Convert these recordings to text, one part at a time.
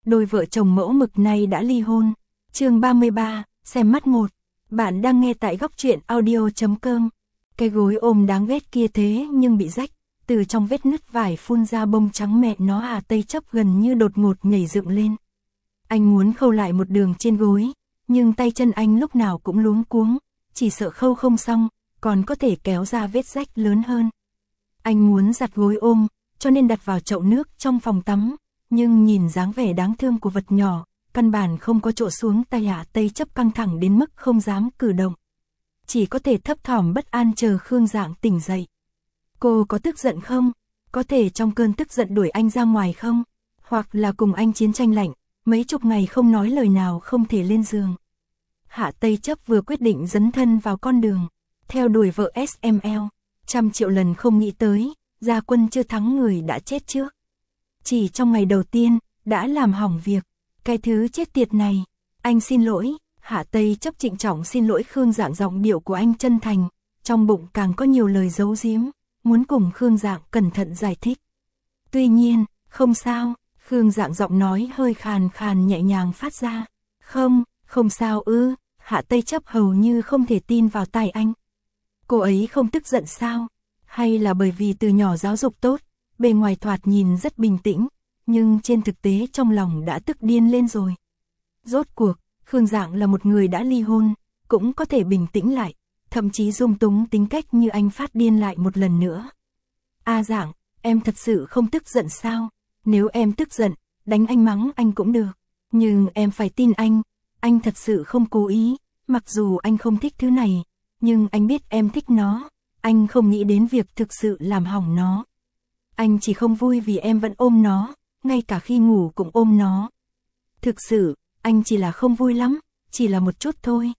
đôi vợ chồng mẫu mực này đã ly hôn. Chương 33, xem mắt một. Bạn đang nghe tại góc truyện audio.com. Cái gối ôm đáng ghét kia thế nhưng bị rách, từ trong vết nứt vải phun ra bông trắng, mẹ nó Tây Chấp gần như đột ngột nhảy dựng lên. Anh muốn khâu lại một đường trên gối, nhưng tay chân anh lúc nào cũng luống cuống, chỉ sợ khâu không xong, còn có thể kéo ra vết rách lớn hơn. Anh muốn giặt gối ôm, cho nên đặt vào chậu nước trong phòng tắm, nhưng nhìn dáng vẻ đáng thương của vật nhỏ, căn bản không có chỗ xuống tay. Tây Chấp căng thẳng đến mức không dám cử động, chỉ có thể thấp thỏm bất an chờ Khương Dạng tỉnh dậy. Cô có tức giận không? Có thể trong cơn tức giận đuổi anh ra ngoài không? Hoặc là cùng anh chiến tranh lạnh, mấy chục ngày không nói lời nào không thể lên giường. Hạ Tây Chấp vừa quyết định dấn thân vào con đường theo đuổi vợ SML, trăm triệu lần không nghĩ tới, gia quân chưa thắng người đã chết trước. Chỉ trong ngày đầu tiên, đã làm hỏng việc. Cái thứ chết tiệt này. Anh xin lỗi. Hạ Tây Chấp trịnh trọng xin lỗi Khương Dạng, giọng điệu của anh chân thành, trong bụng càng có nhiều lời giấu giếm, muốn cùng Khương Dạng cẩn thận giải thích. Tuy nhiên, không sao, Khương Dạng giọng nói hơi khàn khàn nhẹ nhàng phát ra. Không sao ư? Hạ Tây Chấp hầu như không thể tin vào tai anh. Cô ấy không tức giận sao? Hay là bởi vì từ nhỏ giáo dục tốt, bề ngoài thoạt nhìn rất bình tĩnh, nhưng trên thực tế trong lòng đã tức điên lên rồi. Rốt cuộc, Khương Dạng là một người đã ly hôn, cũng có thể bình tĩnh lại, thậm chí dung túng tính cách như anh phát điên lại một lần nữa. Dạng, em thật sự không tức giận sao? Nếu em tức giận, đánh anh mắng anh cũng được, nhưng em phải tin anh thật sự không cố ý, mặc dù anh không thích thứ này, nhưng anh biết em thích nó, anh không nghĩ đến việc thực sự làm hỏng nó. Anh chỉ không vui vì em vẫn ôm nó, ngay cả khi ngủ cũng ôm nó. Thực sự, anh chỉ là không vui lắm, chỉ là một chút thôi.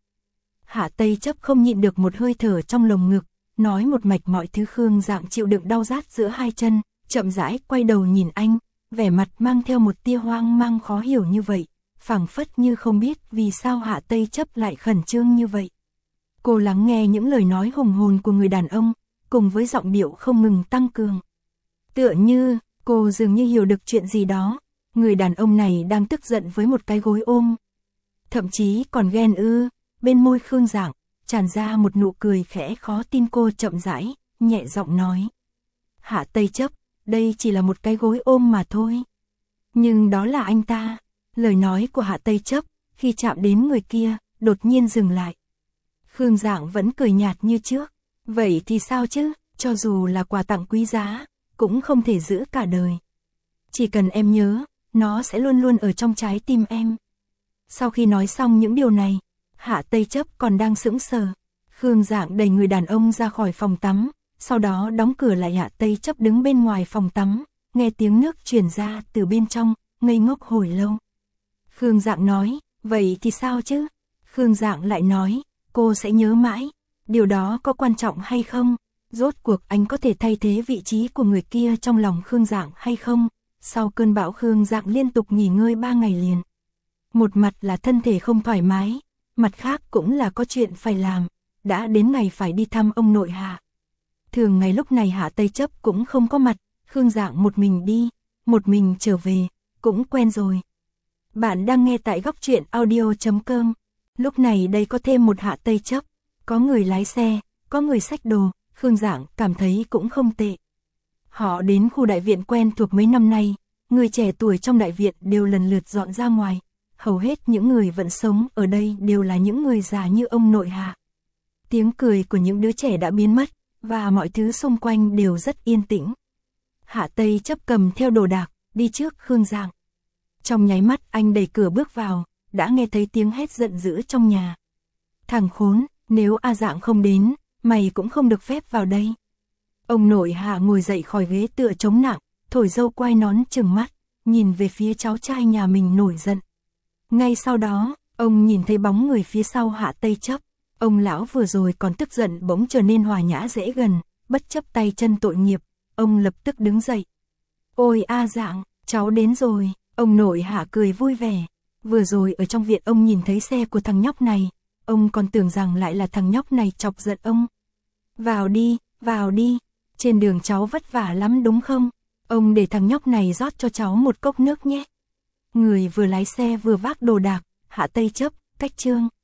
Hạ Tây Chấp không nhịn được một hơi thở trong lồng ngực, nói một mạch mọi thứ. Khương Dạng chịu đựng đau rát giữa hai chân, chậm rãi quay đầu nhìn anh, vẻ mặt mang theo một tia hoang mang khó hiểu như vậy, phảng phất như không biết vì sao Hạ Tây Chấp lại khẩn trương như vậy. Cô lắng nghe những lời nói hùng hồn của người đàn ông, cùng với giọng điệu không ngừng tăng cường. Tựa như, cô dường như hiểu được chuyện gì đó, người đàn ông này đang tức giận với một cái gối ôm. Thậm chí còn ghen ư? Bên môi Khương Dạng tràn ra một nụ cười khẽ khó tin. Cô chậm rãi, nhẹ giọng nói. Hạ Tây Chấp, đây chỉ là một cái gối ôm mà thôi. Nhưng đó là anh ta. Lời nói của Hạ Tây Chấp, khi chạm đến người kia, đột nhiên dừng lại. Khương Dạng vẫn cười nhạt như trước. Vậy thì sao chứ, cho dù là quà tặng quý giá, cũng không thể giữ cả đời. Chỉ cần em nhớ, nó sẽ luôn luôn ở trong trái tim em. Sau khi nói xong những điều này, Hạ Tây Chấp còn đang sững sờ. Khương Dạng đẩy người đàn ông ra khỏi phòng tắm, sau đó đóng cửa lại. Hạ Tây Chấp đứng bên ngoài phòng tắm, nghe tiếng nước truyền ra từ bên trong, ngây ngốc hồi lâu. Khương Dạng nói, vậy thì sao chứ? Khương Dạng lại nói, cô sẽ nhớ mãi. Điều đó có quan trọng hay không? Rốt cuộc anh có thể thay thế vị trí của người kia trong lòng Khương Dạng hay không? Sau cơn bão, Khương Dạng liên tục nghỉ ngơi 3 ngày liền. Một mặt là thân thể không thoải mái, mặt khác cũng là có chuyện phải làm, đã đến ngày phải đi thăm ông nội Hạ. Thường ngày lúc này Hạ Tây Chấp cũng không có mặt, Khương Dạng một mình đi, một mình trở về, cũng quen rồi. Bạn đang nghe tại góc truyện audio.com. Lúc này đây có thêm một Hạ Tây Chấp, có người lái xe, có người xách đồ, Khương Dạng cảm thấy cũng không tệ. Họ đến khu đại viện quen thuộc mấy năm nay, người trẻ tuổi trong đại viện đều lần lượt dọn ra ngoài. Hầu hết những người vẫn sống ở đây đều là những người già như ông nội Hạ. Tiếng cười của những đứa trẻ đã biến mất, và mọi thứ xung quanh đều rất yên tĩnh. Hạ Tây Chấp cầm theo đồ đạc, đi trước Khương Dạng. Trong nháy mắt anh đẩy cửa bước vào, đã nghe thấy tiếng hét giận dữ trong nhà. Thằng khốn, nếu Dạng không đến, mày cũng không được phép vào đây. Ông nội Hạ ngồi dậy khỏi ghế tựa chống nặng, thổi dâu quai nón trừng mắt, nhìn về phía cháu trai nhà mình nổi giận. Ngay sau đó, ông nhìn thấy bóng người phía sau Hạ Tây Chấp. Ông lão vừa rồi còn tức giận bỗng trở nên hòa nhã dễ gần, bất chấp tay chân tội nghiệp, ông lập tức đứng dậy. Ôi Dạng, cháu đến rồi, ông nội Hạ cười vui vẻ. Vừa rồi ở trong viện ông nhìn thấy xe của thằng nhóc này, ông còn tưởng rằng lại là thằng nhóc này chọc giận ông. Vào đi, trên đường cháu vất vả lắm đúng không? Ông để thằng nhóc này rót cho cháu một cốc nước nhé. Người vừa lái xe vừa vác đồ đạc, Hạ Tây Chấp, cách Trương